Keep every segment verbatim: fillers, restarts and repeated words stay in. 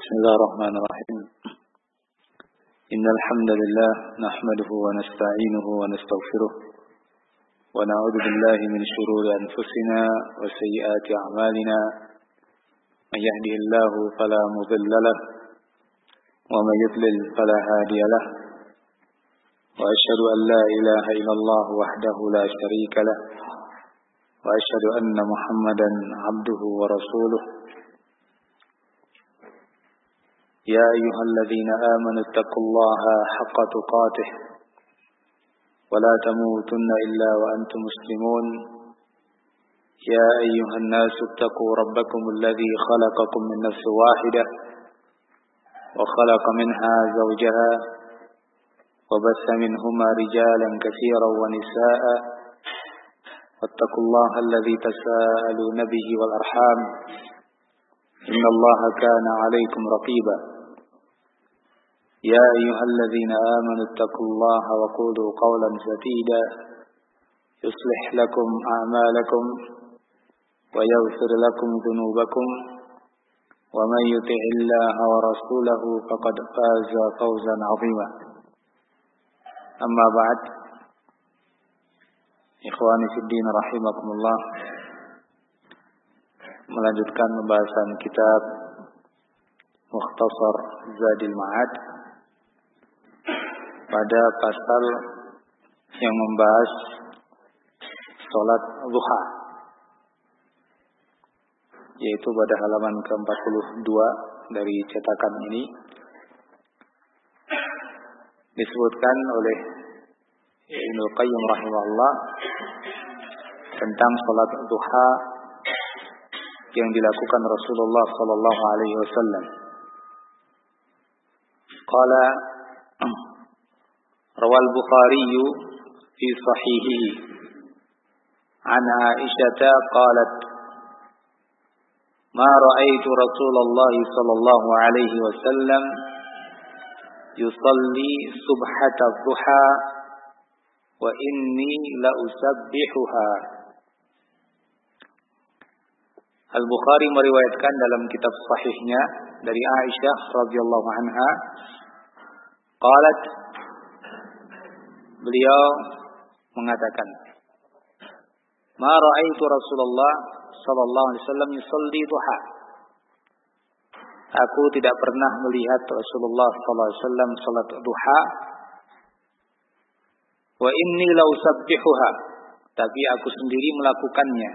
بسم الله الرحمن الرحيم إن الحمد لله نحمده ونستعينه ونستغفره ونعوذ بالله من شرور أنفسنا وسيئات أعمالنا من يهده الله فلا مضل له ومن يضلل فلا هادي له وأشهد أن لا إله إلا الله وحده لا شريك له وأشهد أن محمدا عبده ورسوله يا أيها الذين آمنوا اتقوا الله حق تقاته ولا تموتن إلا وأنتم مسلمون يا أيها الناس اتقوا ربكم الذي خلقكم من نفس واحدة وخلق منها زوجها وبث منهما رجالا كثيرا ونساء واتقوا الله الذي تساءلون به والأرحام إن الله كان عليكم رقيبا يا أيها الذين آمنوا اتقوا الله وقولوا قولا سديدا يصلح لكم أعمالكم ويغفر لكم ذنوبكم ومن يطع الله ورسوله فقد فاز فوزا عظيما أما بعد إخواني في الدين rahimakumullah, melanjutkan pembahasan kitab Mukhtasar Zadil Ma'ad pada pasal yang membahas sholat duha, yaitu pada halaman ke empat puluh dua dari cetakan ini. Disebutkan oleh Ibnu Qayyim rahimahullah tentang sholat duha yang dilakukan Rasulullah sallallahu alaihi wasallam. Qala rawal Bukhari fi sahihihi an Aisyah qalat ma ra'aitu Rasulullah sallallahu alaihi wasallam yusalli subhata duha wa inni la usabbihuha. Al-Bukhari meriwayatkan dalam kitab sahihnya dari Aisyah radhiyallahu anha, qalat, beliau mengatakan, ma ra'aitu Rasulullah sallallahu alaihi wasallam yusalli duha. Aku tidak pernah melihat Rasulullah sallallahu alaihi wasallam salat duha. Wa inni la usabbihuha, tapi aku sendiri melakukannya.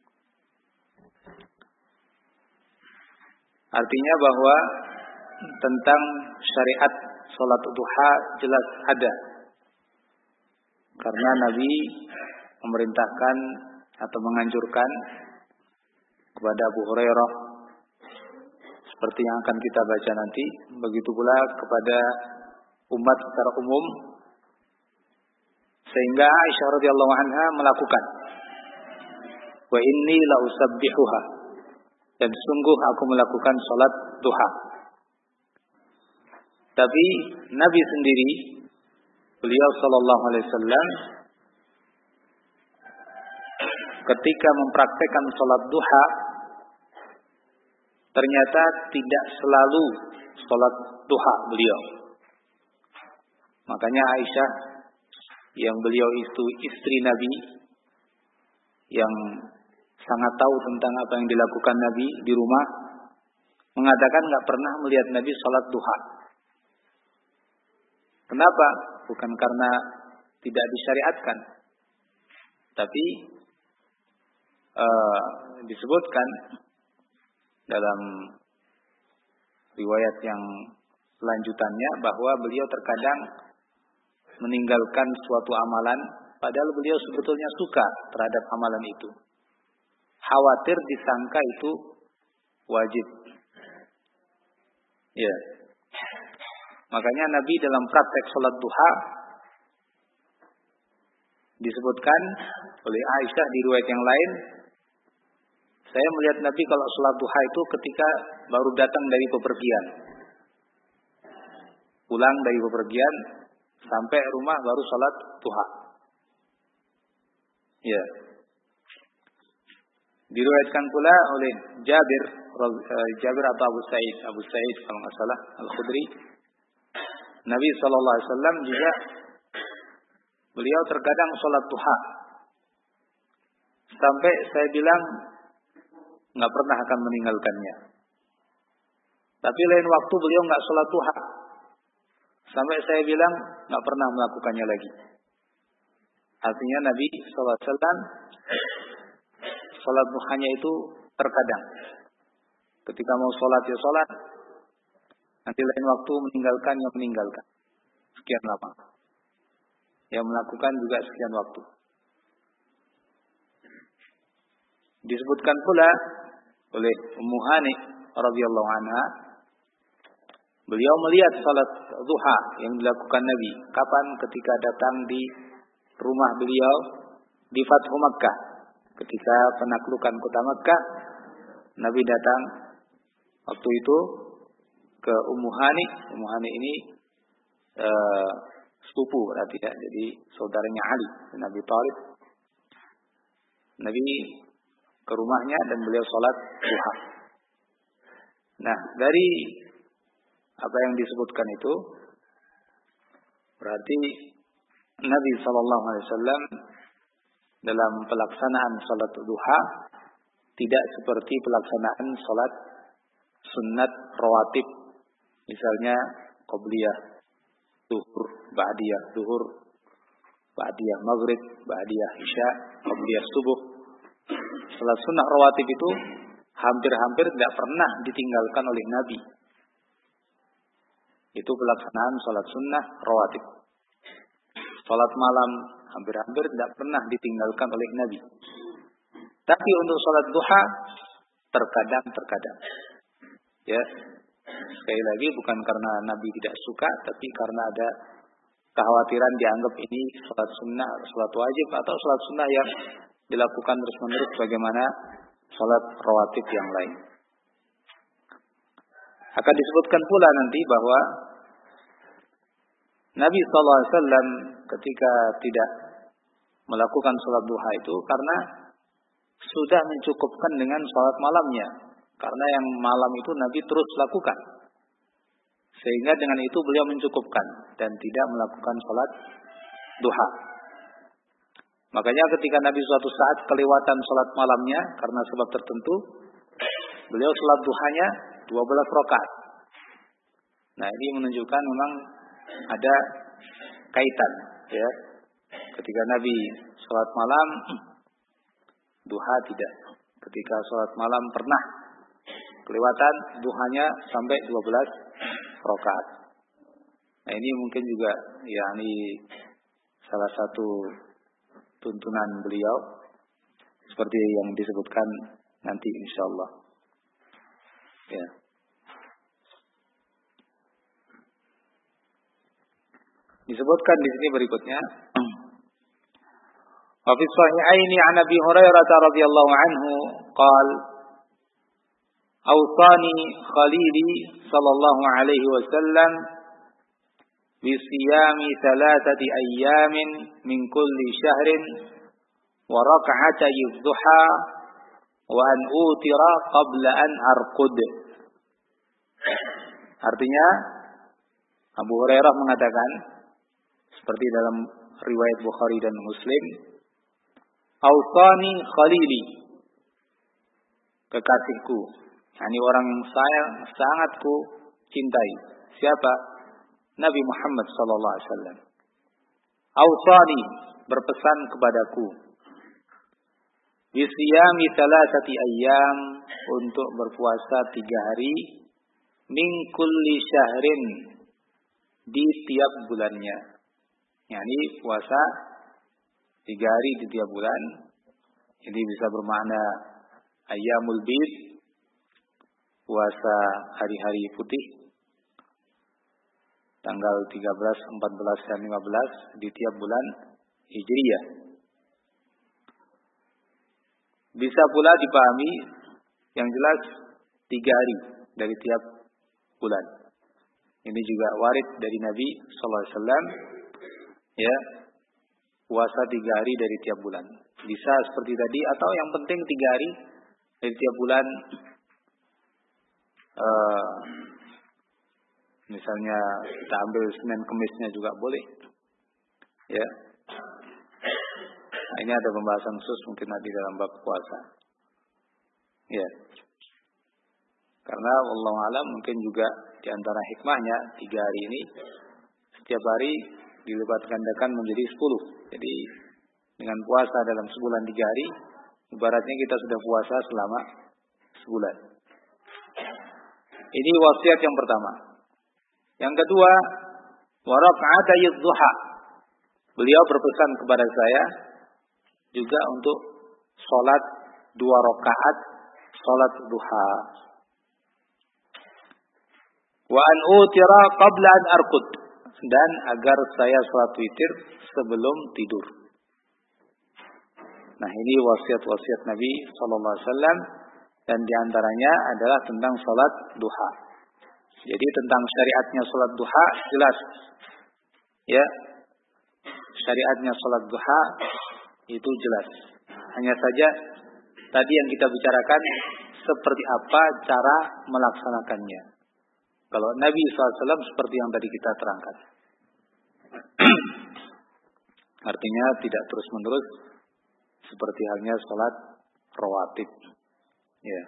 Artinya bahwa tentang syariat salat duha jelas ada. Karena Nabi memerintahkan atau menganjurkan kepada Abu Hurairah seperti yang akan kita baca nanti, begitu pula kepada umat secara umum, sehingga Aisyah radhiyallahu anha melakukan. Wa inni la usabbihuha, dan sungguh aku melakukan salat duha. Tapi Nabi sendiri, beliau sallallahu alaihi wasallam, ketika mempraktekkan salat duha, ternyata tidak selalu salat duha beliau. Makanya Aisyah, yang beliau itu istri Nabi, yang sangat tahu tentang apa yang dilakukan Nabi di rumah, mengatakan nggak pernah melihat Nabi salat duha. Kenapa? Bukan karena tidak disyariatkan, tapi uh, disebutkan dalam riwayat yang selanjutannya bahwa beliau terkadang meninggalkan suatu amalan, padahal beliau sebetulnya suka terhadap amalan itu. Khawatir disangka itu wajib. Ya. Makanya Nabi dalam praktek salat duha disebutkan oleh Aisyah di riwayat yang lain, saya melihat Nabi kalau salat duha itu ketika baru datang dari bepergian. Pulang dari bepergian, sampai rumah baru salat duha. Ya. Diriwayatkan pula oleh Jabir Jabir atau Abu Sa'id, Abu Sa'id kalau nggak salah Al-Khudri, Nabi Shallallahu Alaihi Wasallam juga beliau terkadang sholat duha sampai saya bilang nggak pernah akan meninggalkannya. Tapi lain waktu beliau nggak sholat duha sampai saya bilang nggak pernah melakukannya lagi. Artinya Nabi Shallallahu Alaihi Wasallam sholat duhanya itu terkadang. Ketika mau sholat ya sholat, nanti lain waktu meninggalkan ya meninggalkan. Sekian lama. Yang melakukan juga sekian waktu. Disebutkan pula oleh Ummu Hani radhiyallahu anha, beliau melihat salat duha yang dilakukan Nabi. Kapan? Ketika datang di rumah beliau di Fathu Makkah. Ketika penaklukan kota Makkah, Nabi datang waktu itu ke Ummu Hani. Ummu Hani ini uh, sepupu berarti ya, jadi saudaranya Ali bin Abi Thalib. Nabi ke rumahnya dan beliau sholat duha. Nah, dari apa yang disebutkan itu berarti Nabi Shallallahu Alaihi Wasallam dalam pelaksanaan sholat duha tidak seperti pelaksanaan sholat sunnat rawatib, misalnya qobliyah, zuhur, ba'diyah, zuhur, ba'diyah maghrib, ba'diyah isya, qobliyah subuh. Salat sunnah rawatib itu hampir-hampir tidak pernah ditinggalkan oleh Nabi. Itu pelaksanaan salat sunnah rawatib. Salat malam hampir-hampir tidak pernah ditinggalkan oleh Nabi. Tapi untuk salat duha terkadang-terkadang. Ya. Sekali lagi bukan karena Nabi tidak suka, tapi karena ada kekhawatiran dianggap ini salat sunnah, salat wajib atau salat sunnah yang dilakukan terus-menerus bagaimana salat rawatib yang lain. Akan disebutkan pula nanti bahwa Nabi shallallahu alaihi wasallam ketika tidak melakukan salat duha itu karena sudah mencukupkan dengan salat malamnya. Karena yang malam itu Nabi terus lakukan. Sehingga dengan itu beliau mencukupkan dan tidak melakukan salat duha. Makanya ketika Nabi suatu saat kelewatan salat malamnya karena sebab tertentu, beliau salat duhanya dua belas rakaat. Nah, ini menunjukkan memang ada kaitan, ya. Ketika Nabi salat malam, duha tidak. Ketika salat malam pernah kelewatan duhanya sampai dua belas rakaat. Nah, ini mungkin juga yakni salah satu tuntunan beliau seperti yang disebutkan nanti insyaallah. Ya. Disebutkan di sini berikutnya. Wa fi sahihaini 'an Abi Hurairah radhiyallahu anhu qala awsani khalili sallallahu alaihi wasallam bi siyami thalathati ayyamin min kulli shahrin wa rak'atay adh-dhuha wa an utira qabla an arqud. Artinya Abu Hurairah mengatakan seperti dalam riwayat Bukhari dan Muslim, awsani khalili, kekasihku, yakni orang saya sangat ku cintai. Siapa? Nabi Muhammad sallallahu alaihi wasallam. Awsani, berpesan kepadaku, bisiyami thalathati ayyam, untuk berpuasa tiga hari, min kulli syahrin, di tiap bulannya. Yani puasa tiga hari di tiap bulan. Ini bisa bermakna ayyamul bid, puasa hari-hari putih, tanggal tiga belas, empat belas, dan lima belas di tiap bulan Hijriyah. Bisa pula dipahami yang jelas tiga hari dari tiap bulan. Ini juga warid dari Nabi sallallahu alaihi wasallam, ya, puasa tiga hari dari tiap bulan. Bisa seperti tadi atau yang penting tiga hari dari tiap bulan uh, misalnya kita ambil Senin Kemisnya juga boleh. Ya. Nah, ini ada pembahasan khusus mungkin nanti dalam bab puasa. Ya. Karena wallahu alam mungkin juga di antara hikmahnya tiga hari ini setiap hari dilipat gandakan menjadi sepuluh. Jadi dengan puasa dalam sebulan tiga hari, ibaratnya kita sudah puasa selama sebulan. Ini wasiat yang pertama. Yang kedua, wa rak'atay duha. Beliau berpesan kepada saya juga untuk sholat dua rakaat sholat duha. Wa an utira qabla an arqud, dan agar saya sholat witir sebelum tidur. Nah, ini wasiat-wasiat Nabi sallallahu alaihi wasallam, dan diantaranya adalah tentang sholat duha. Jadi tentang syariatnya sholat duha jelas, ya, syariatnya sholat duha itu jelas. Hanya saja tadi yang kita bicarakan seperti apa cara melaksanakannya. Kalau Nabi shallallahu alaihi wasallam seperti yang tadi kita terangkan. Artinya tidak terus-menerus seperti halnya sholat rawatib. Ya.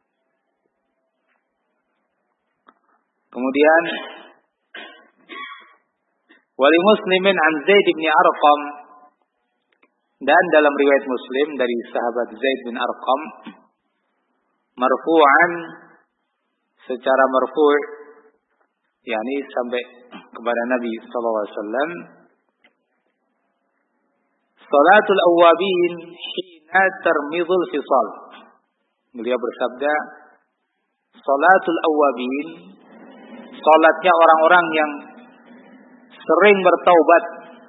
Kemudian wali Muslimin an Zaid bin Arqam, dan dalam riwayat Muslim dari sahabat Zaid bin Arqam marfu'an, secara marfu', yakni sampai kepada Nabi sallallahu alaihi wasallam, salatul awwabin hina tarmidul fisal. Beliau bersabda, salatul awwabin, salatnya orang-orang yang sering bertaubat,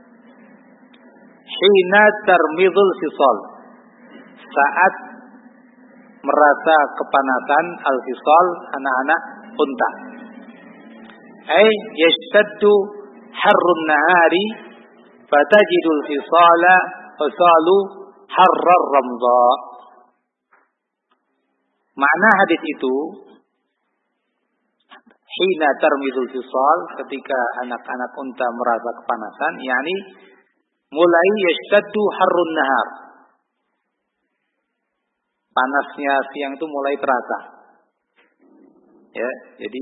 hina tarmidul fisal, saat merasa kepanasan, al-fisal anak-anak unta. Ay yashtaddu harrun nahari fatajidul fisala fasalu harrar ramza. Makna hadis itu, hina tarmidul fisal, ketika anak-anak unta merasa kepanasan, yakni mulai yashtaddu harrun nahar, panasnya siang itu mulai terasa. Ya, jadi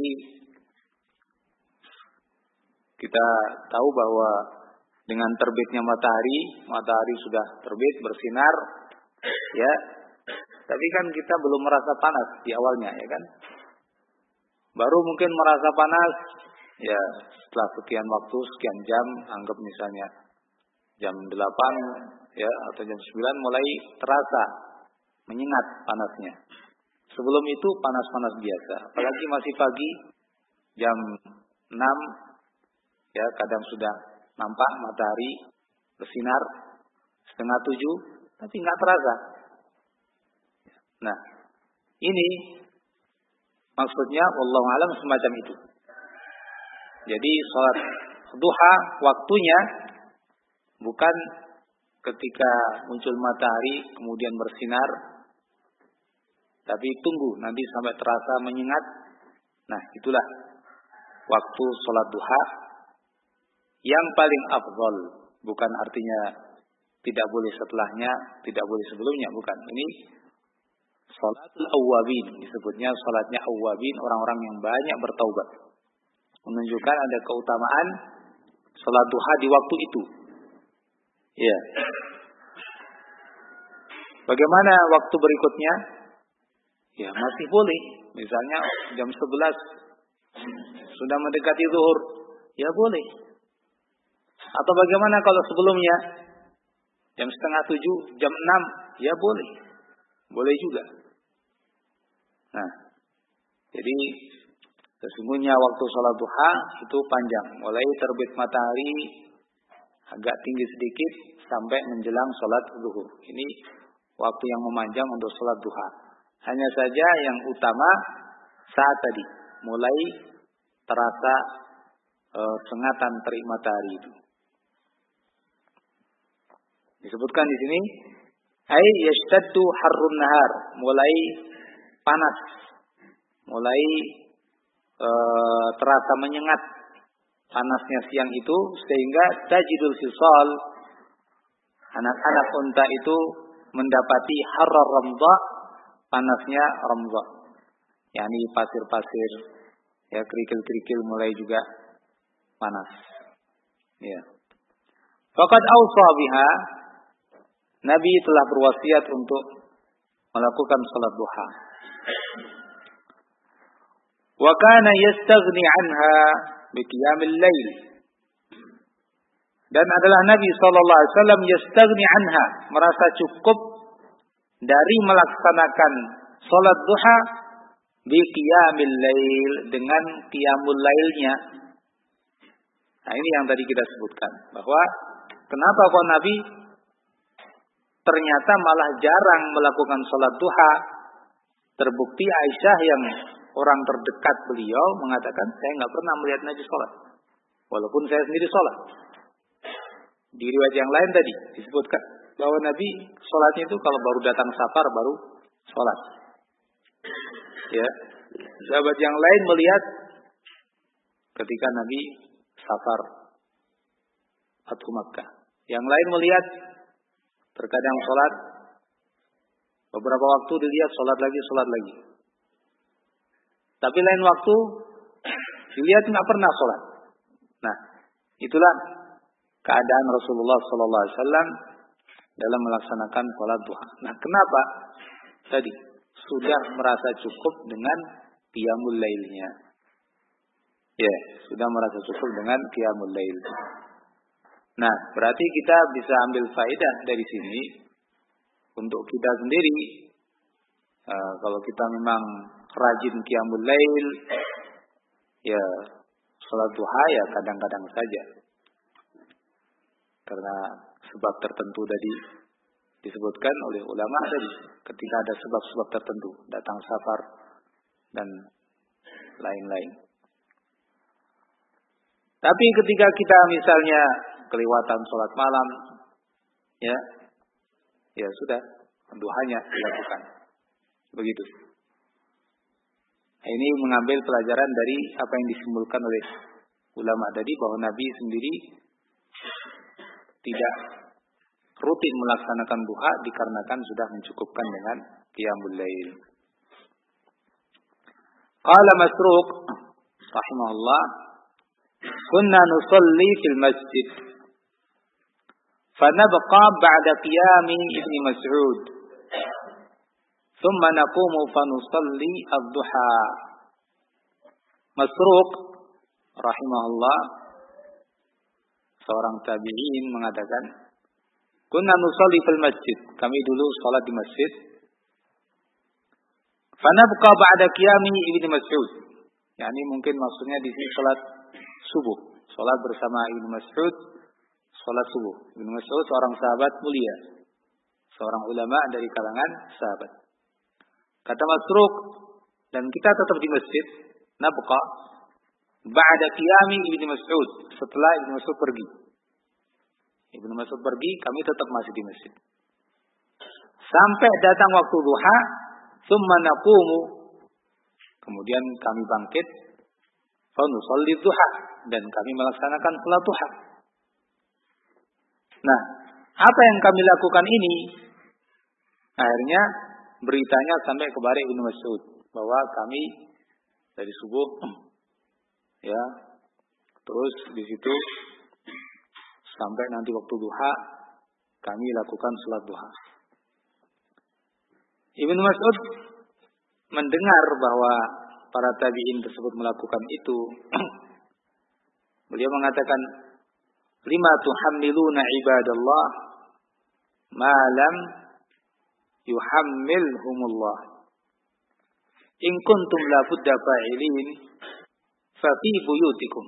kita tahu bahwa dengan terbitnya matahari, matahari sudah terbit bersinar, ya. Tapi kan kita belum merasa panas di awalnya, ya kan? Baru mungkin merasa panas, ya setelah sekian waktu, sekian jam, anggap misalnya jam delapan, ya, atau jam sembilan mulai terasa menyengat panasnya. Sebelum itu panas-panas biasa, apalagi masih pagi, jam enam, ya kadang sudah nampak matahari bersinar, setengah tujuh, tapi nggak terasa. Nah, ini maksudnya wallahu alam semacam itu. Jadi sholat duha waktunya bukan ketika muncul matahari kemudian bersinar, tapi tunggu nanti sampai terasa menyengat. Nah, itulah waktu sholat duha yang paling afdal. Bukan artinya tidak boleh setelahnya, tidak boleh sebelumnya, bukan. Ini sholatul awwabin, disebutnya sholatnya awwabin, orang-orang yang banyak bertaubat. Menunjukkan ada keutamaan sholat duha di waktu itu. Ya. Bagaimana waktu berikutnya? Ya masih boleh. Misalnya jam sebelas sudah mendekati zuhur, ya boleh. Atau bagaimana kalau sebelumnya jam setengah tujuh, jam enam, ya boleh. Boleh juga. Nah, jadi sesungguhnya waktu sholat duha itu panjang. Mulai terbit matahari agak tinggi sedikit sampai menjelang sholat zuhur. Ini waktu yang memanjang untuk sholat duha. Hanya saja yang utama saat tadi mulai terasa e, sengatan terik matahari itu. Disebutkan di sini, ai yashtaddu harrun nahar, mulai panas, mulai e, terasa menyengat panasnya siang itu, sehingga tajidul fisal, anak-anak unta itu mendapati harar ramdha, panasnya ramdha, yakni pasir-pasir, ya kerikil-kerikil mulai juga panas. Ya. Faqad awsa biha, Nabi telah berwasiat untuk melakukan salat duha. Wa kana yastaghni anha bi qiyamil lail. Dan adalah Nabi sallallahu alaihi wasallam yastaghni anha, merasa cukup dari melaksanakan salat duha bi qiyamil lail, dengan qiyamul lailnya. Nah, ini yang tadi kita sebutkan, bahwa kenapa kok Nabi ternyata malah jarang melakukan salat duha. Terbukti Aisyah yang orang terdekat beliau mengatakan, saya nggak pernah melihat Nabi salat, walaupun saya sendiri salat. Di riwayat yang lain tadi disebutkan bahwa Nabi salatnya itu kalau baru datang safar baru salat. Ya, sahabat yang lain melihat ketika Nabi safar Fathu Makkah. Yang lain melihat terkadang sholat, beberapa waktu dilihat sholat lagi, sholat lagi. Tapi lain waktu dilihat nggak pernah sholat. Nah, itulah keadaan Rasulullah Sallallahu Alaihi Wasallam dalam melaksanakan sholat duha. Nah, kenapa? Tadi sudah merasa cukup dengan qiyamul lailnya. Ya, yeah, sudah merasa cukup dengan qiyamul lail. Nah, berarti kita bisa ambil faedah dari sini untuk kita sendiri. Uh, kalau kita memang rajin qiyamul lail, ya salat duha ya kadang-kadang saja. Karena sebab tertentu tadi disebutkan oleh ulama tadi, ketika ada sebab-sebab tertentu, datang safar dan lain-lain. Tapi ketika kita misalnya kelewatan sholat malam, ya, ya sudah, duhanya dilakukan. Begitu. Ini mengambil pelajaran dari apa yang disimpulkan oleh ulama tadi, bahwa Nabi sendiri tidak rutin melaksanakan duha dikarenakan sudah mencukupkan dengan qiyamul lail. Qala Masruq rahimahullah, kunna nusalli fil masjid fanabqa ba'da qiyami Ibnu Mas'ud thumma naqumu fanusalli ad-duha. Masruq rahimahullah, seorang tabi'in, mengatakan, kunna nusalli fil masjid, kami dulu salat di masjid, fanabqa ba'da qiyami Ibnu Mas'ud, yakni mungkin maksudnya di sini salat subuh, salat bersama Ibnu Mas'ud, salat subuh. Ibnu Mas'ud seorang sahabat mulia, seorang ulama dari kalangan sahabat. Kata Masruq, dan kita tetap di masjid, nabqa ba'da qiyami Ibnu Mas'ud, setelah Ibnu Mas'ud pergi. Ibnu Mas'ud pergi, kami tetap masih di masjid. Sampai datang waktu duha, thumma naqumu, kemudian kami bangkit, fa nusalli duha, dan kami melaksanakan salat duha. Nah, apa yang kami lakukan ini, akhirnya beritanya sampai kepada Ibnu Mas'ud bahwa kami dari subuh, ya, terus di situ sampai nanti waktu duha kami lakukan salat duha. Ibnu Mas'ud mendengar bahwa para tabi'in tersebut melakukan itu. Beliau mengatakan, lima tuhammiluna ibadallah ma lam yuhammilhumullah. In kuntum la budda fa'ilin fa fi buyutikum.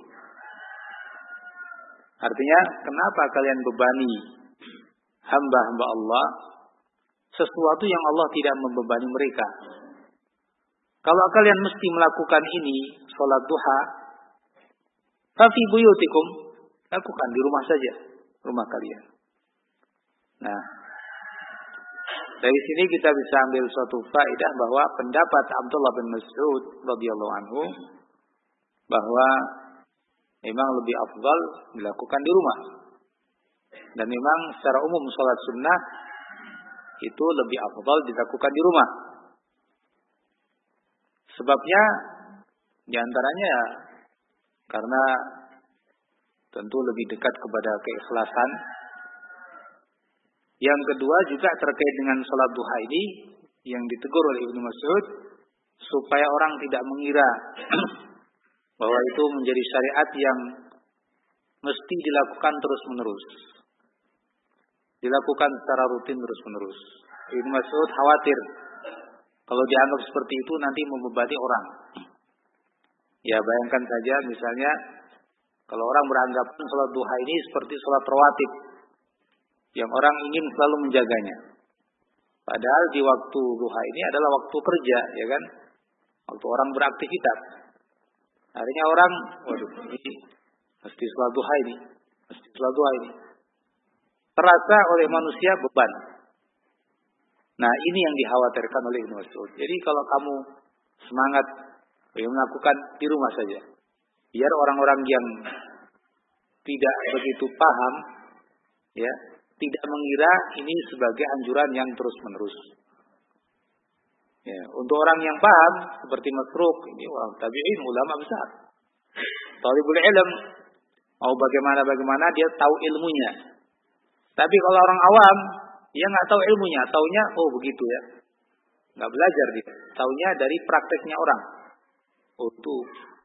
Artinya, kenapa kalian bebani hamba-hamba Allah sesuatu yang Allah tidak membebani mereka? Kalau kalian mesti melakukan ini, sholat duha, fa fi buyutikum, lakukan di rumah saja, rumah kalian. Nah, dari sini kita bisa ambil suatu faedah bahwa pendapat Abdullah bin Mas'ud radhiyallahu anhu bahwa memang lebih afdal dilakukan di rumah. Dan memang secara umum sholat sunnah itu lebih afdal dilakukan di rumah. Sebabnya diantaranya ya, karena tentu lebih dekat kepada keikhlasan. Yang kedua juga terkait dengan sholat duha ini yang ditegur oleh Ibnu Mas'ud supaya orang tidak mengira bahwa itu menjadi syariat yang mesti dilakukan terus-menerus. Dilakukan secara rutin terus-menerus. Ibnu Mas'ud khawatir kalau dianggap seperti itu nanti membebani orang. Ya bayangkan saja misalnya kalau orang beranggapan sholat duha ini seperti sholat rawatib yang orang ingin selalu menjaganya. Padahal di waktu duha ini adalah waktu kerja, ya kan? Waktu orang beraktivitas. Akhirnya orang, waduh, ini mesti sholat duha ini, mesti sholat duha ini. Terasa oleh manusia beban. Nah, ini yang dikhawatirkan oleh Ibnu Mas'ud. Jadi kalau kamu semangat ya, melakukan di rumah saja, biar orang-orang yang tidak begitu paham, ya, tidak mengira ini sebagai anjuran yang terus-menerus. Ya, untuk orang yang paham seperti Masruq, ini orang tabi'in, ulama besar. Talibul ilm, mau bagaimana-bagaimana dia tahu ilmunya. Tapi kalau orang awam, dia nggak tahu ilmunya, taunya oh begitu ya, nggak belajar dia, taunya dari prakteknya orang. Oh tuh,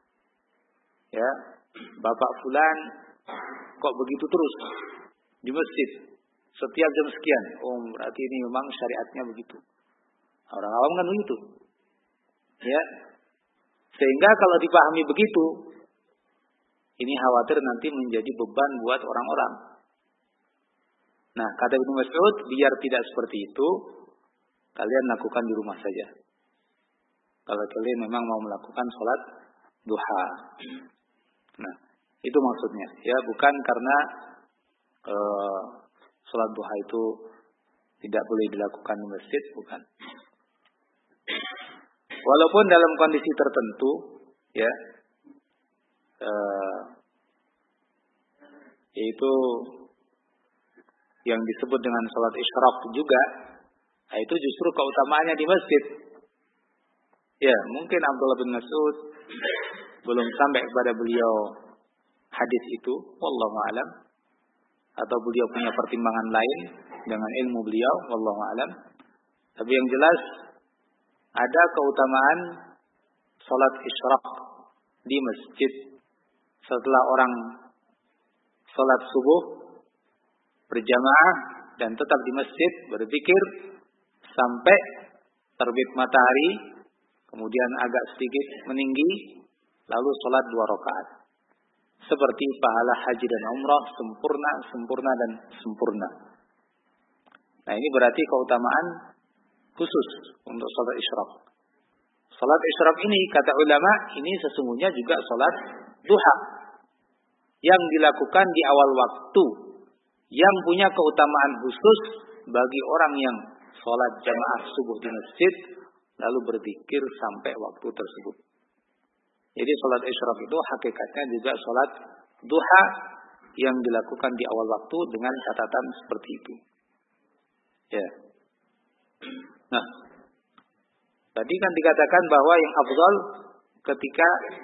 ya, bapak fulan kok begitu terus di masjid setiap jam sekian. Oh berarti ini memang syariatnya begitu. Orang awam kan begitu, ya. Sehingga kalau dipahami begitu, ini khawatir nanti menjadi beban buat orang-orang. Nah, kata Ibnu Mas'ud, biar tidak seperti itu, kalian lakukan di rumah saja. Kalau kalian memang mau melakukan sholat duha. Nah, itu maksudnya. Ya, bukan karena uh, sholat duha itu tidak boleh dilakukan di masjid, bukan. Walaupun dalam kondisi tertentu, ya, uh, yaitu yang disebut dengan sholat isyraq juga, nah itu justru keutamaannya di masjid. Ya, mungkin Abdullah bin Mas'ud belum sampai kepada beliau hadis itu, wallahu a'lam, atau beliau punya pertimbangan lain dengan ilmu beliau, wallahu a'lam. Tapi yang jelas ada keutamaan sholat isyraq di masjid setelah orang sholat subuh berjamaah dan tetap di masjid berzikir sampai terbit matahari, kemudian agak sedikit meninggi, lalu sholat dua rakaat. Seperti pahala haji dan umrah sempurna, sempurna dan sempurna. Nah ini berarti keutamaan khusus untuk sholat isyraq. Sholat isyraq ini kata ulama ini sesungguhnya juga sholat duha yang dilakukan di awal waktu, yang punya keutamaan khusus bagi orang yang sholat jamaah subuh di masjid lalu berzikir sampai waktu tersebut. Jadi sholat isyraq itu hakikatnya juga sholat duha yang dilakukan di awal waktu dengan catatan seperti itu. Ya. Nah, tadi kan dikatakan bahwa yang afdal ketika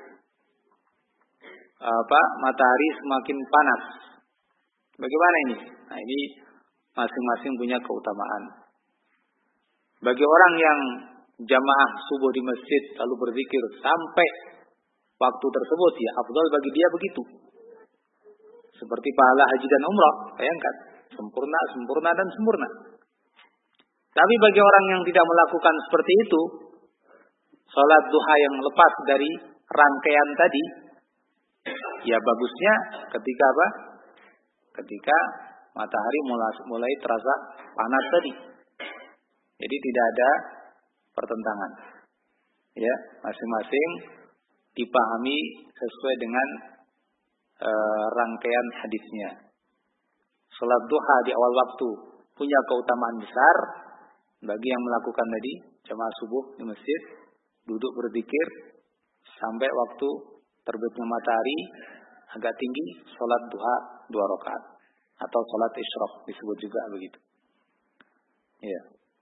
apa matahari semakin panas. Bagaimana ini? Nah ini masing-masing punya keutamaan. Bagi orang yang jamaah subuh di masjid lalu berzikir sampai waktu tersebut, ya afdal bagi dia begitu. Seperti pahala haji dan umrah, bayangkan, sempurna, sempurna dan sempurna. Tapi bagi orang yang tidak melakukan seperti itu, sholat duha yang lepas dari rangkaian tadi, ya bagusnya ketika apa? Ketika matahari mulai, mulai terasa panas tadi. Jadi tidak ada pertentangan. Ya, masing-masing dipahami sesuai dengan e, rangkaian hadisnya. Salat duha di awal waktu punya keutamaan besar bagi yang melakukan tadi jamaah subuh di masjid, duduk berzikir sampai waktu terbitnya matahari agak tinggi, sholat duha dua rakaat atau sholat isyraq disebut juga begitu. Ya.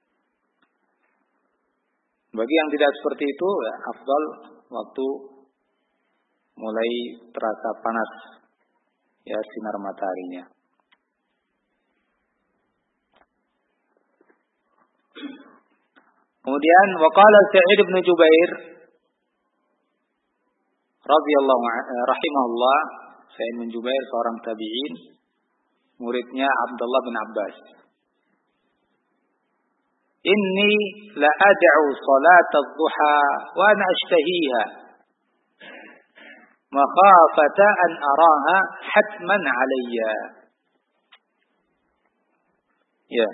Bagi yang tidak seperti itu, ya, afdal waktu mulai terasa panas ya sinar mataharinya. Kemudian waqala Sa'id bin Jubair radhiyallahu rahimahullah, Sa'id bin Jubair seorang tabi'in, muridnya Abdullah bin Abbas. Inni la ad'u salat ad-duha wa ana ashtahiha makhafata an araha hatman alayya. Ya.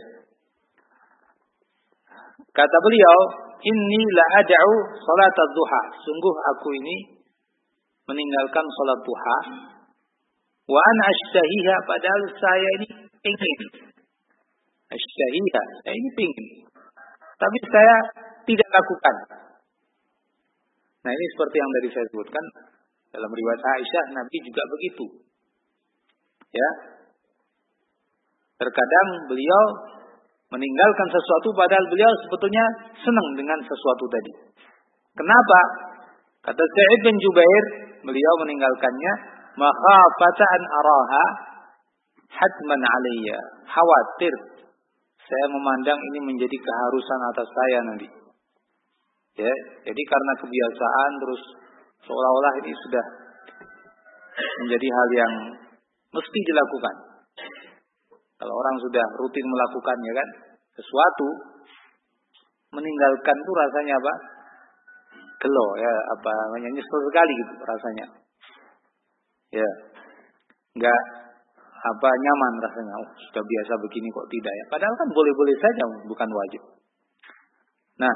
Kata beliau, inni la ad'u salat ad-duha. Sungguh aku ini meninggalkan salat duha. Wa ana ashtahiha, padahal saya ini ingin. Ashtahiha, saya ini ingin. Tapi saya tidak lakukan. Nah, ini seperti yang tadi saya sebutkan dalam riwayat Aisyah, Nabi juga begitu. Ya. Terkadang beliau meninggalkan sesuatu padahal beliau sebetulnya senang dengan sesuatu tadi. Kenapa? Kata Sa'id bin Jubair, beliau meninggalkannya makhafata an araha hatman alayya. Khawatir saya memandang ini menjadi keharusan atas saya nanti. Ya, jadi karena kebiasaan terus seolah-olah ini sudah menjadi hal yang mesti dilakukan. Kalau orang sudah rutin melakukannya kan, sesuatu meninggalkan itu rasanya apa? Gelo ya, apa namanya, nyesel sekali gitu rasanya. Ya. Enggak apa nyaman rasanya. Oh, sudah biasa begini kok tidak ya. Padahal kan boleh-boleh saja, bukan wajib. Nah,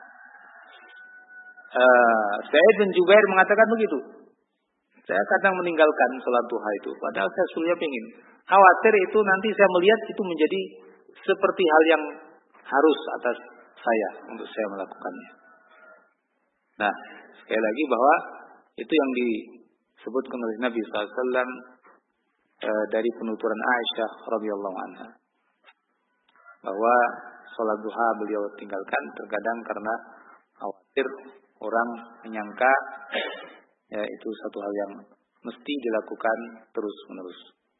uh, Sa'id bin Jubair mengatakan begitu. Saya kadang meninggalkan sholat duha itu, padahal saya sebenarnya ingin. Khawatir itu nanti saya melihat itu menjadi seperti hal yang harus atas saya untuk saya melakukannya. Nah, sekali lagi bahwa itu yang disebutkan oleh Nabi sallallahu alaihi wasallam e, dari penuturan Aisyah radhiyallahu anha, bahwa sholat duha beliau tinggalkan terkadang karena khawatir orang menyangka ya itu satu hal yang mesti dilakukan terus menerus.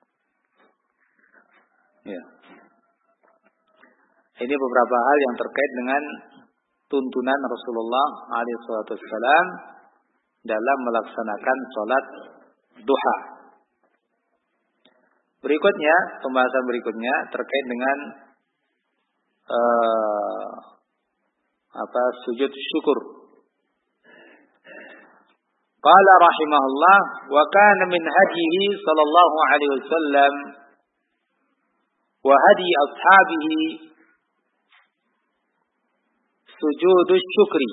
Ya. Ini beberapa hal yang terkait dengan tuntunan Rasulullah alaihi wasallam dalam melaksanakan sholat duha. Berikutnya, pembahasan berikutnya terkait dengan uh, apa sujud syukur. Qala rahimahullah, wa kana min hadihi sallallahu alaihi wasallam wa hadi ashabihi sujudus syukri.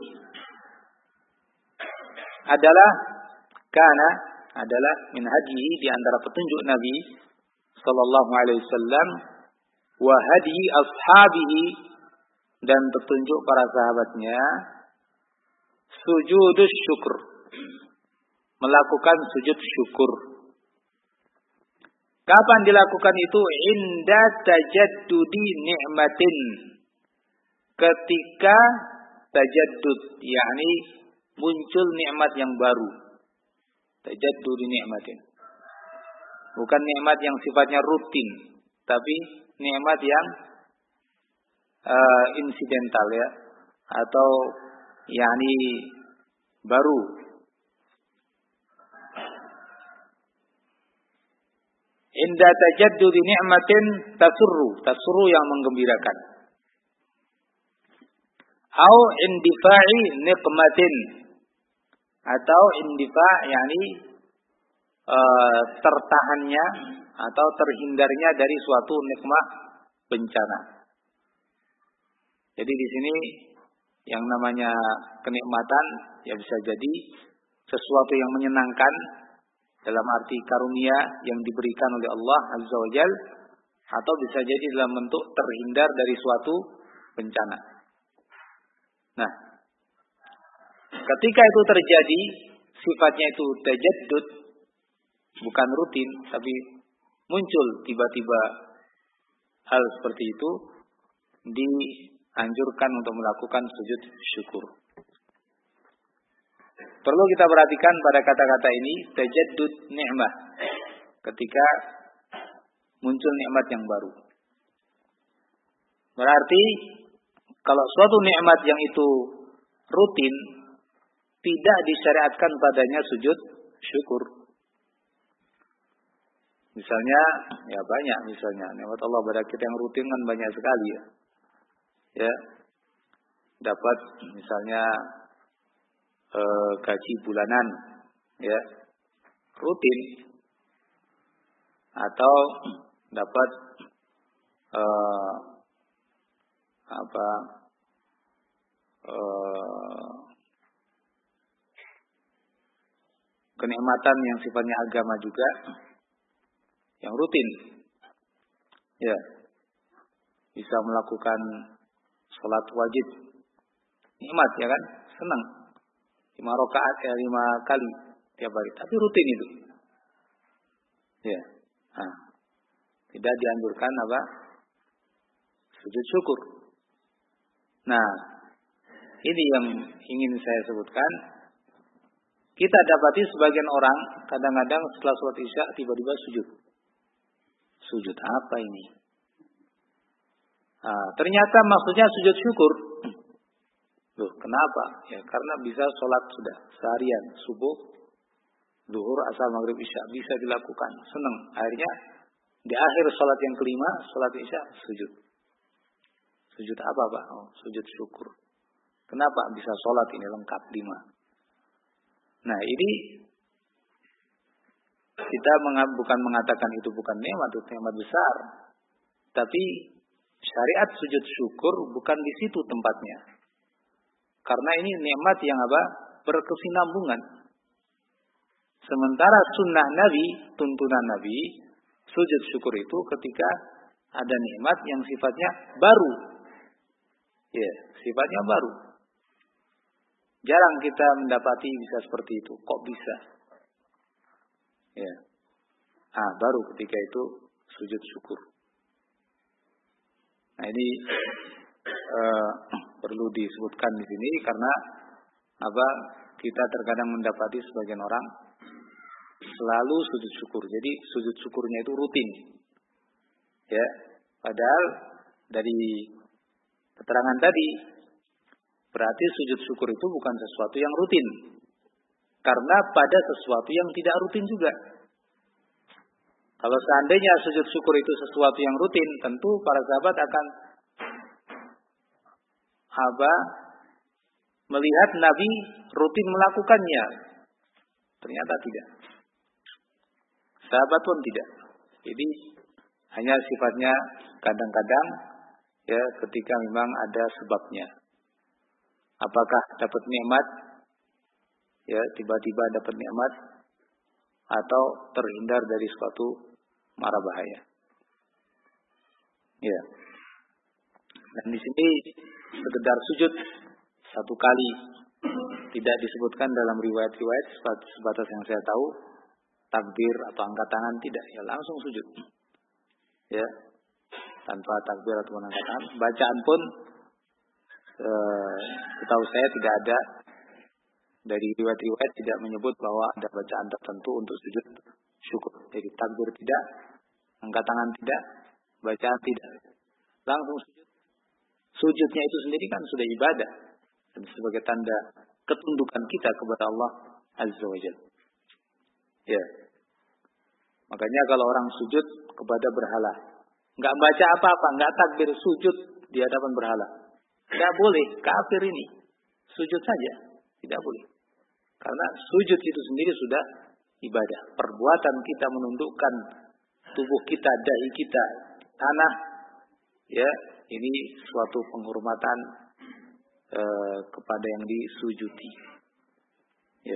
Adalah kana adalah min hadihi, di antara petunjuk Nabi sallallahu alaihi wasallam, wa hadi ashabihi, dan petunjuk para sahabatnya, sujudus syukur, melakukan sujud syukur. Kapan dilakukan itu? Inda tajaddudi ni'matin, ketika tajaddud, yakni muncul nikmat yang baru. Tajaddudi ni'matin, bukan nikmat yang sifatnya rutin, tapi nikmat yang uh, insidental ya, atau yakni baru. Inda tajaddudi ni'matin tasurru, tasurru yang menggembirakan. Au indifa'i niqmatin, atau indifa' yakni uh, tertahannya atau terhindarnya dari suatu nikmat bencana. Jadi di sini yang namanya kenikmatan ya bisa jadi sesuatu yang menyenangkan dalam arti karunia yang diberikan oleh Allah Azza wa Jal, atau bisa jadi dalam bentuk terhindar dari suatu bencana. Nah, ketika itu terjadi sifatnya itu tajaddud, bukan rutin, tapi muncul tiba-tiba hal seperti itu, dianjurkan untuk melakukan sujud syukur. Perlu kita perhatikan pada kata-kata ini, tajaddud ni'mah, ketika muncul nikmat yang baru. Berarti kalau suatu nikmat yang itu rutin, tidak disyariatkan padanya sujud syukur. Misalnya, ya banyak misalnya nikmat Allah pada kita yang rutin kan banyak sekali ya. Ya, dapat misalnya eh, gaji bulanan, ya, rutin, atau dapat eh, apa eh, kenikmatan yang sifatnya agama juga, yang rutin, ya, bisa melakukan sholat wajib, nikmat ya kan, senang, lima rakaat ya lima kali tiap hari, tapi rutin itu, ya, nah, tidak dianjurkan apa, sujud syukur. Nah, ini yang ingin saya sebutkan. Kita dapati sebagian orang kadang-kadang setelah sholat isya tiba-tiba sujud. Sujud apa ini? Nah, ternyata maksudnya sujud syukur. Loh, kenapa? Ya karena bisa sholat sudah seharian, subuh, zuhur, asar, maghrib, isya bisa dilakukan. Senang. Akhirnya di akhir sholat yang kelima, sholat isya sujud. Sujud apa Pak? Oh, sujud syukur. Kenapa bisa sholat ini lengkap lima? Nah ini kita bukan mengatakan itu bukan nikmat, itu nikmat besar. Tapi syariat sujud syukur bukan di situ tempatnya. Karena ini nikmat yang apa? Berkesinambungan. Sementara sunnah Nabi, tuntunan Nabi, sujud syukur itu ketika ada nikmat yang sifatnya baru. Ya, sifatnya baru. Jarang kita mendapati bisa seperti itu. Kok bisa? Ya. Ah, baru ketika itu sujud syukur. Nah, ini uh, perlu disebutkan di sini karena apa? Kita terkadang mendapati sebagian orang selalu sujud syukur. Jadi sujud syukurnya itu rutin. Ya, padahal dari keterangan tadi berarti sujud syukur itu bukan sesuatu yang rutin. Karena pada sesuatu yang tidak rutin juga. Kalau seandainya sujud syukur itu sesuatu yang rutin, tentu para sahabat akan apa? Melihat Nabi rutin melakukannya. Ternyata tidak. Sahabat pun tidak. Jadi hanya sifatnya kadang-kadang ya ketika memang ada sebabnya. Apakah dapat nikmat, ya tiba-tiba dapat nikmat, atau terhindar dari suatu mara bahaya. Ya. Dan di sini sekedar sujud satu kali tidak disebutkan dalam riwayat-riwayat sebatas yang saya tahu, takbir atau angkat tangan tidak, ya langsung sujud. Ya. Tanpa takbir atau angkat tangan, bacaan pun Eh, setahu saya tidak ada dari riwayat-riwayat tidak menyebut bahwa ada bacaan tertentu untuk sujud syukur. Jadi takbir tidak, angkat tangan tidak, bacaan tidak, langsung sujud. Sujudnya itu sendiri kan sudah ibadah dan sebagai tanda ketundukan kita kepada Allah Azza wa Jalla. Ya, makanya kalau orang sujud kepada berhala, nggak baca apa-apa, nggak takbir, sujud di hadapan berhala. Tidak boleh, kafir ini. Sujud saja, tidak boleh. Karena sujud itu sendiri sudah ibadah. Perbuatan kita menundukkan tubuh kita, dahi kita, tanah, ya, ini suatu penghormatan eh, kepada yang disujudi. Ya.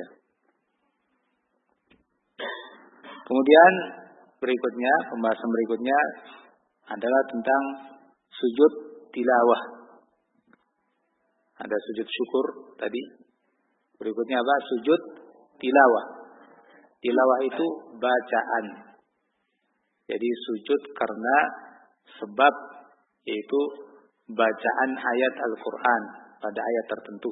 Kemudian berikutnya, pembahasan berikutnya adalah tentang sujud tilawah. Ada sujud syukur tadi. Berikutnya apa? Sujud tilawah. Tilawah itu bacaan. Jadi sujud karena sebab yaitu bacaan ayat Al-Quran pada ayat tertentu.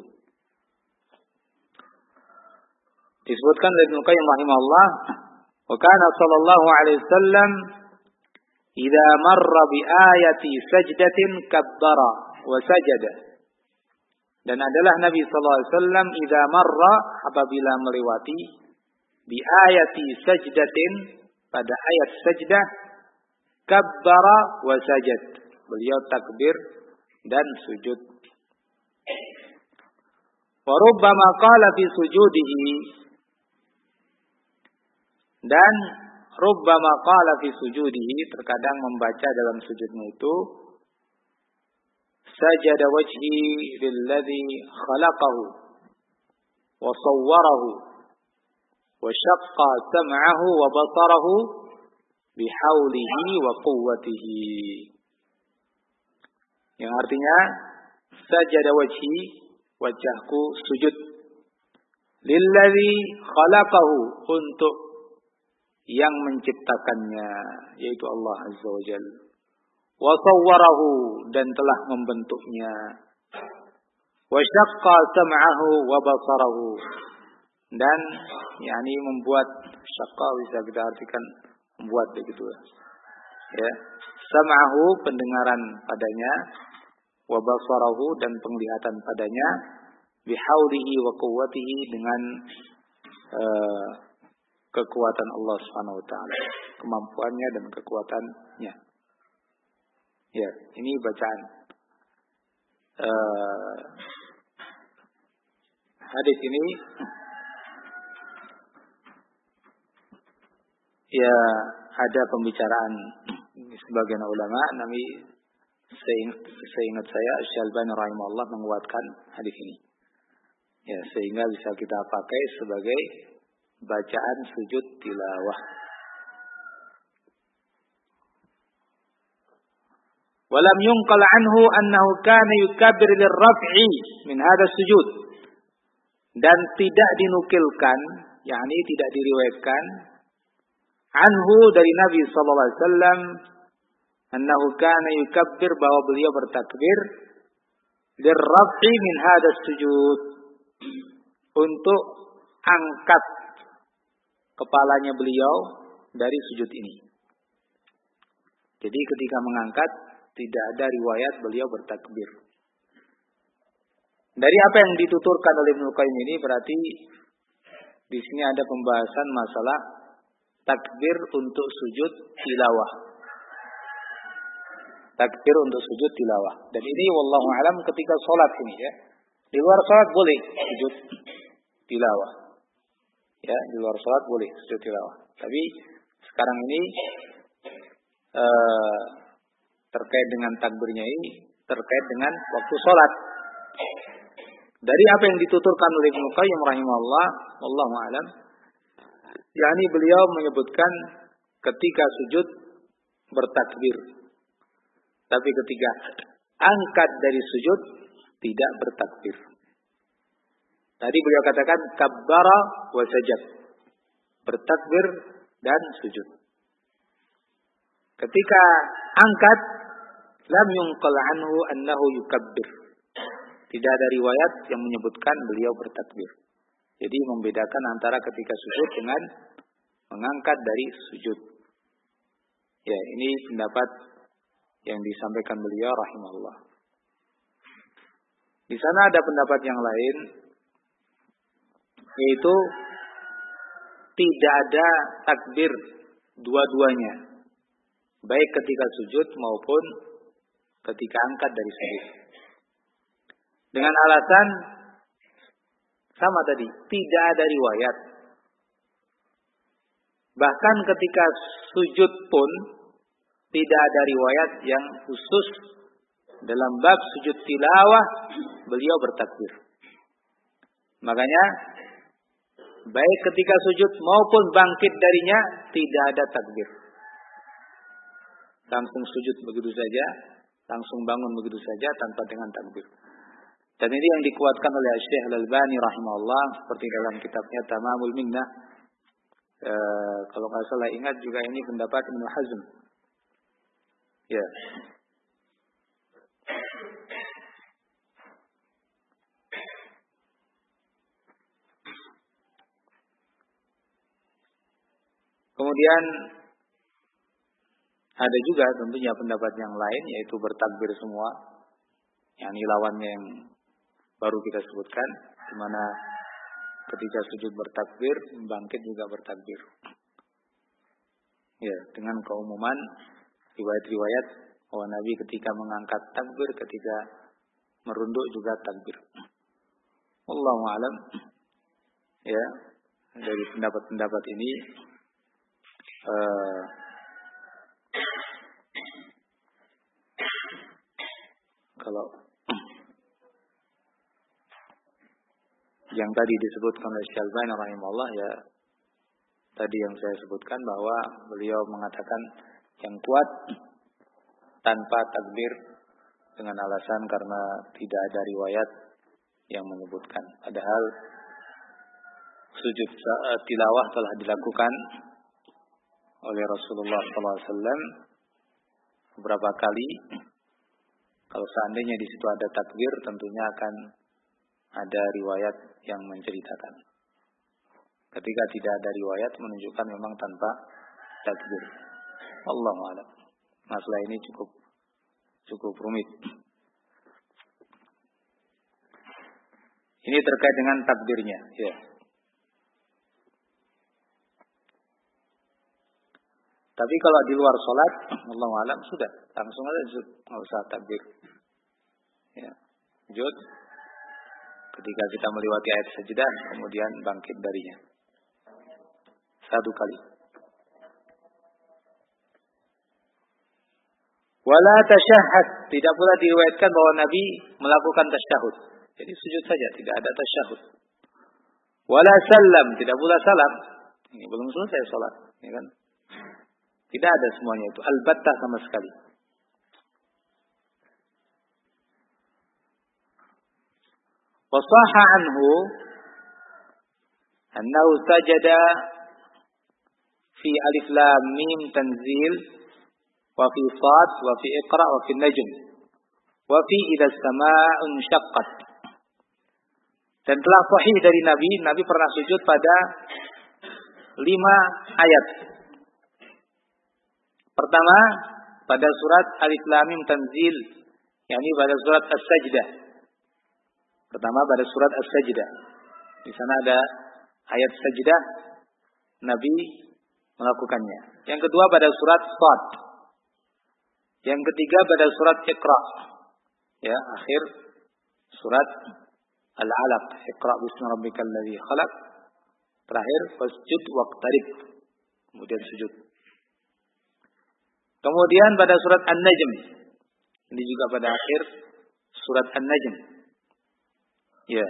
Disebutkan oleh Ibnu Qayyim rahimahullah, wa kana sallallahu alaihi wasallam idza marra bi ayati sajdatin kabbara wa sajada. Dan adalah Nabi sallallahu alaihi wasallam idza marra apabila melewati bi ayati sajdatin pada ayat sajdah kabbara wa sajad. Beliau takbir dan sujud. Wa rubbama qala fi sujudihi, dan rubbama qala fi sujudihi, terkadang membaca dalam sujudnya itu sajada wajhi lilladzi khalaqahu wa sawwarahu wa syaqqa sam'ahu wa basarahu bihaulihi wa quwwatihi. Yang artinya sajada wajhi, wajahku sujud lilladzi khalaqahu, untuk yang menciptakannya, yaitu Allah Azza wa Jalla. Wa sawwarahu, dan telah membentuknya. Wa syaqqa sam'ahu wa basarahu, dan yakni membuat, syaqqa bisa kita artikan membuat begitu ya. Sam'ahu, pendengaran padanya, wa basarahu, dan penglihatan padanya, bihaulihi wa quwwatihi, dengan uh, kekuatan Allah Subhanahu wa taala, kemampuannya dan kekuatannya. Ya, ini bacaan uh, hadis ini ya ada pembicaraan sebagian ulama, namun seingat saya Syalbani rahimahullah menguatkan hadis ini. Ya, sehingga bisa kita pakai sebagai bacaan sujud tilawah. Walam yunqal anhu annahu kana yukabbir lirraf'i min hadha sujud. Dan tidak dinukilkan, yakni tidak diriwayatkan anhu dari Nabi sallallahu alaihi wasallam annahu kana yukabbir, bahwa beliau bertakbir lirraf'i min hadha sujud, untuk angkat kepalanya beliau dari sujud ini. Jadi ketika mengangkat tidak ada riwayat beliau bertakbir. Dari apa yang dituturkan oleh Ibnu Qayyim ini, berarti di sini ada pembahasan masalah takbir untuk sujud tilawah. Takbir untuk sujud tilawah. Dan ini wallahu alam ketika sholat ini ya. Di luar sholat boleh sujud tilawah. Ya, di luar sholat boleh sujud tilawah. Tapi sekarang ini uh, terkait dengan takbirnya ini terkait dengan waktu sholat. Dari apa yang dituturkan oleh Ibnu Qayyim rahimahullah, wallahu a'lam, yakni beliau menyebutkan ketika sujud bertakbir, tapi ketika angkat dari sujud tidak bertakbir. Tadi beliau katakan kabbara wa sajad, bertakbir dan sujud. Ketika angkat, lam yunqal anhu annahu yukabbir, tidak ada riwayat yang menyebutkan beliau bertakbir. Jadi membedakan antara ketika sujud dengan mengangkat dari sujud. Ya, ini pendapat yang disampaikan beliau rahimahullah. Di sana ada pendapat yang lain, yaitu tidak ada takbir dua-duanya, baik ketika sujud maupun ketika angkat dari sujud. Dengan alasan sama tadi, tidak ada riwayat. Bahkan ketika sujud pun tidak ada riwayat yang khusus dalam bab sujud tilawah beliau bertakbir. Makanya baik ketika sujud maupun bangkit darinya tidak ada takbir. Langsung sujud begitu saja, langsung bangun begitu saja tanpa dengan takbir. Dan ini yang dikuatkan oleh Syekh Al-Albani rahimahullah seperti dalam kitabnya Tamamul Minnah. E, kalau nggak salah ingat juga ini pendapat Ibnu Hazm. Ya. Kemudian ada juga tentunya pendapat yang lain yaitu bertakbir semua. Yang ini lawannya yang baru kita sebutkan, di mana ketika sujud bertakbir, bangkit juga bertakbir. Ya, dengan keumuman riwayat-riwayat bahwa Nabi ketika mengangkat takbir, ketika merunduk juga takbir. Wallahu a'lam. Ya, dari pendapat-pendapat ini uh, kalau yang tadi disebutkan oleh Syekh Al-Albani rahimahullah, ya tadi yang saya sebutkan bahwa beliau mengatakan yang kuat tanpa takbir dengan alasan karena tidak ada riwayat yang menyebutkan. Padahal sujud tilawah telah dilakukan oleh Rasulullah sallallahu alaihi wasallam beberapa kali. Kalau seandainya di situ ada takbir, tentunya akan ada riwayat yang menceritakan. Ketika tidak ada riwayat, menunjukkan memang tanpa takbir. Wallahu a'lam. Masalah ini cukup cukup rumit. Ini terkait dengan takbirnya, ya. Tapi kalau di luar sholat, wallahu a'lam, sudah langsung aja sujud, nggak usah takbir. Ya, sujud. Ketika kita melewati ayat sajadah, kemudian bangkit darinya. Satu kali. Wala tasyahhad. Tidak pula diriwayatkan bahwa Nabi melakukan tasyahud. Jadi sujud saja, tidak ada tasyahud. Wala sallam. Tidak pula salam. Ini belum selesai sholat. Ya kan? Tidak ada semuanya itu. Al-battah sama sekali. Wasaha anhu annahu sajada fi alif lam mim tanzil wa fi sad wa fi iqra wa fi najm wa fi idza as-samaa'u inshaqqat. Dan telah sahih dari Nabi, Nabi pernah sujud pada lima ayat. Pertama pada surat Alif Lam Mim Tanzil, yakni pada surat As-Sajdah. Pertama pada surat As-Sajdah. Di sana ada ayat sajdah, Nabi melakukannya. Yang kedua pada surat Sad. Yang ketiga pada surat Iqra. Ya, akhir surat Al-Alaq. Iqra bismi rabbikal ladzi khalaq. Terakhir wasjud waqtarib. Kemudian sujud. Kemudian pada surat An-Najm. Ini juga pada akhir surat An-Najm. Ya.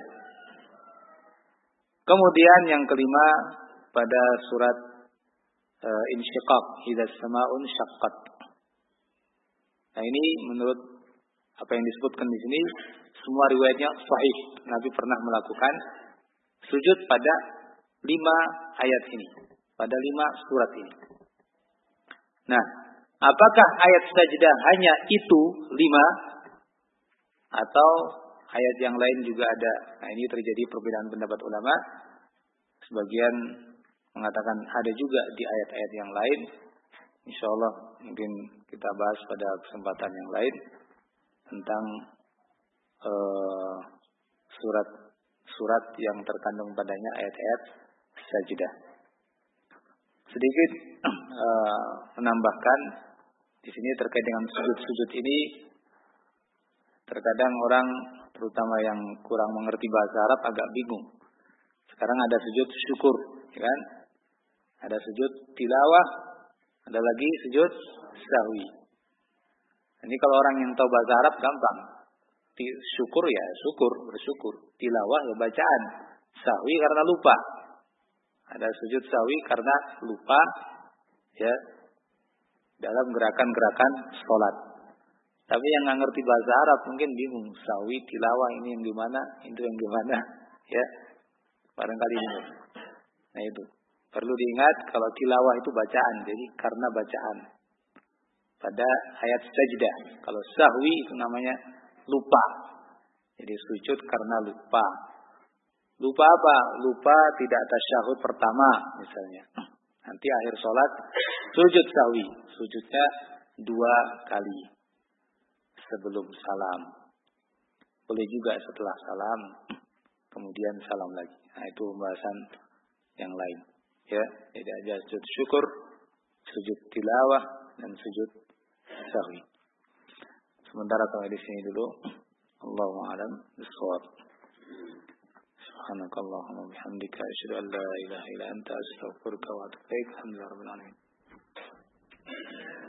Kemudian yang kelima pada surat uh, Insyiqaq, idza as-samaa'u insyaqqat. Nah, ini menurut apa yang disebutkan di sini semua riwayatnya sahih. Nabi pernah melakukan sujud pada lima ayat ini, pada lima surat ini. Nah, apakah ayat sajdah hanya itu lima atau ayat yang lain juga ada? Nah, ini terjadi perbedaan pendapat ulama. Sebagian mengatakan ada juga di ayat-ayat yang lain. Insyaallah mungkin kita bahas pada kesempatan yang lain tentang uh, surat-surat yang terkandung padanya ayat-ayat sajdah. Sedikit uh, menambahkan di sini terkait dengan sujud-sujud ini, terkadang orang terutama yang kurang mengerti bahasa Arab agak bingung. Sekarang ada sujud syukur, ya kan? Ada sujud tilawah, ada lagi sujud sahwi. Ini kalau orang yang tahu bahasa Arab gampang. Syukur ya syukur, bersyukur. Tilawah ya bacaan. Sahwi karena lupa. Ada sujud sahwi karena lupa ya dalam gerakan-gerakan sholat. Tapi yang nggak ngerti bahasa Arab mungkin bingung. Sahwi, tilawah ini yang gimana, itu yang gimana, ya. Barangkali ini. Nah itu. Perlu diingat kalau tilawah itu bacaan, jadi karena bacaan. Pada ayat sajdah. Kalau sahwi itu namanya lupa. Jadi sujud karena lupa. Lupa apa? Lupa tidak tasyahud pertama misalnya. Nanti akhir sholat sujud sahwi. Sujudnya dua kali sebelum salam. Boleh juga setelah salam. Kemudian salam lagi. Nah itu pembahasan yang lain. Ya, jadi ada sujud syukur, sujud tilawah, dan sujud sahwi. Sementara sampai di sini dulu. Allahu a'lam bishawab. Subhanakallahumma bihamdika asyhadu an la ilaha illa anta astaghfiruka wa atubu ilaik. Alhamdulillahirabbil alamin.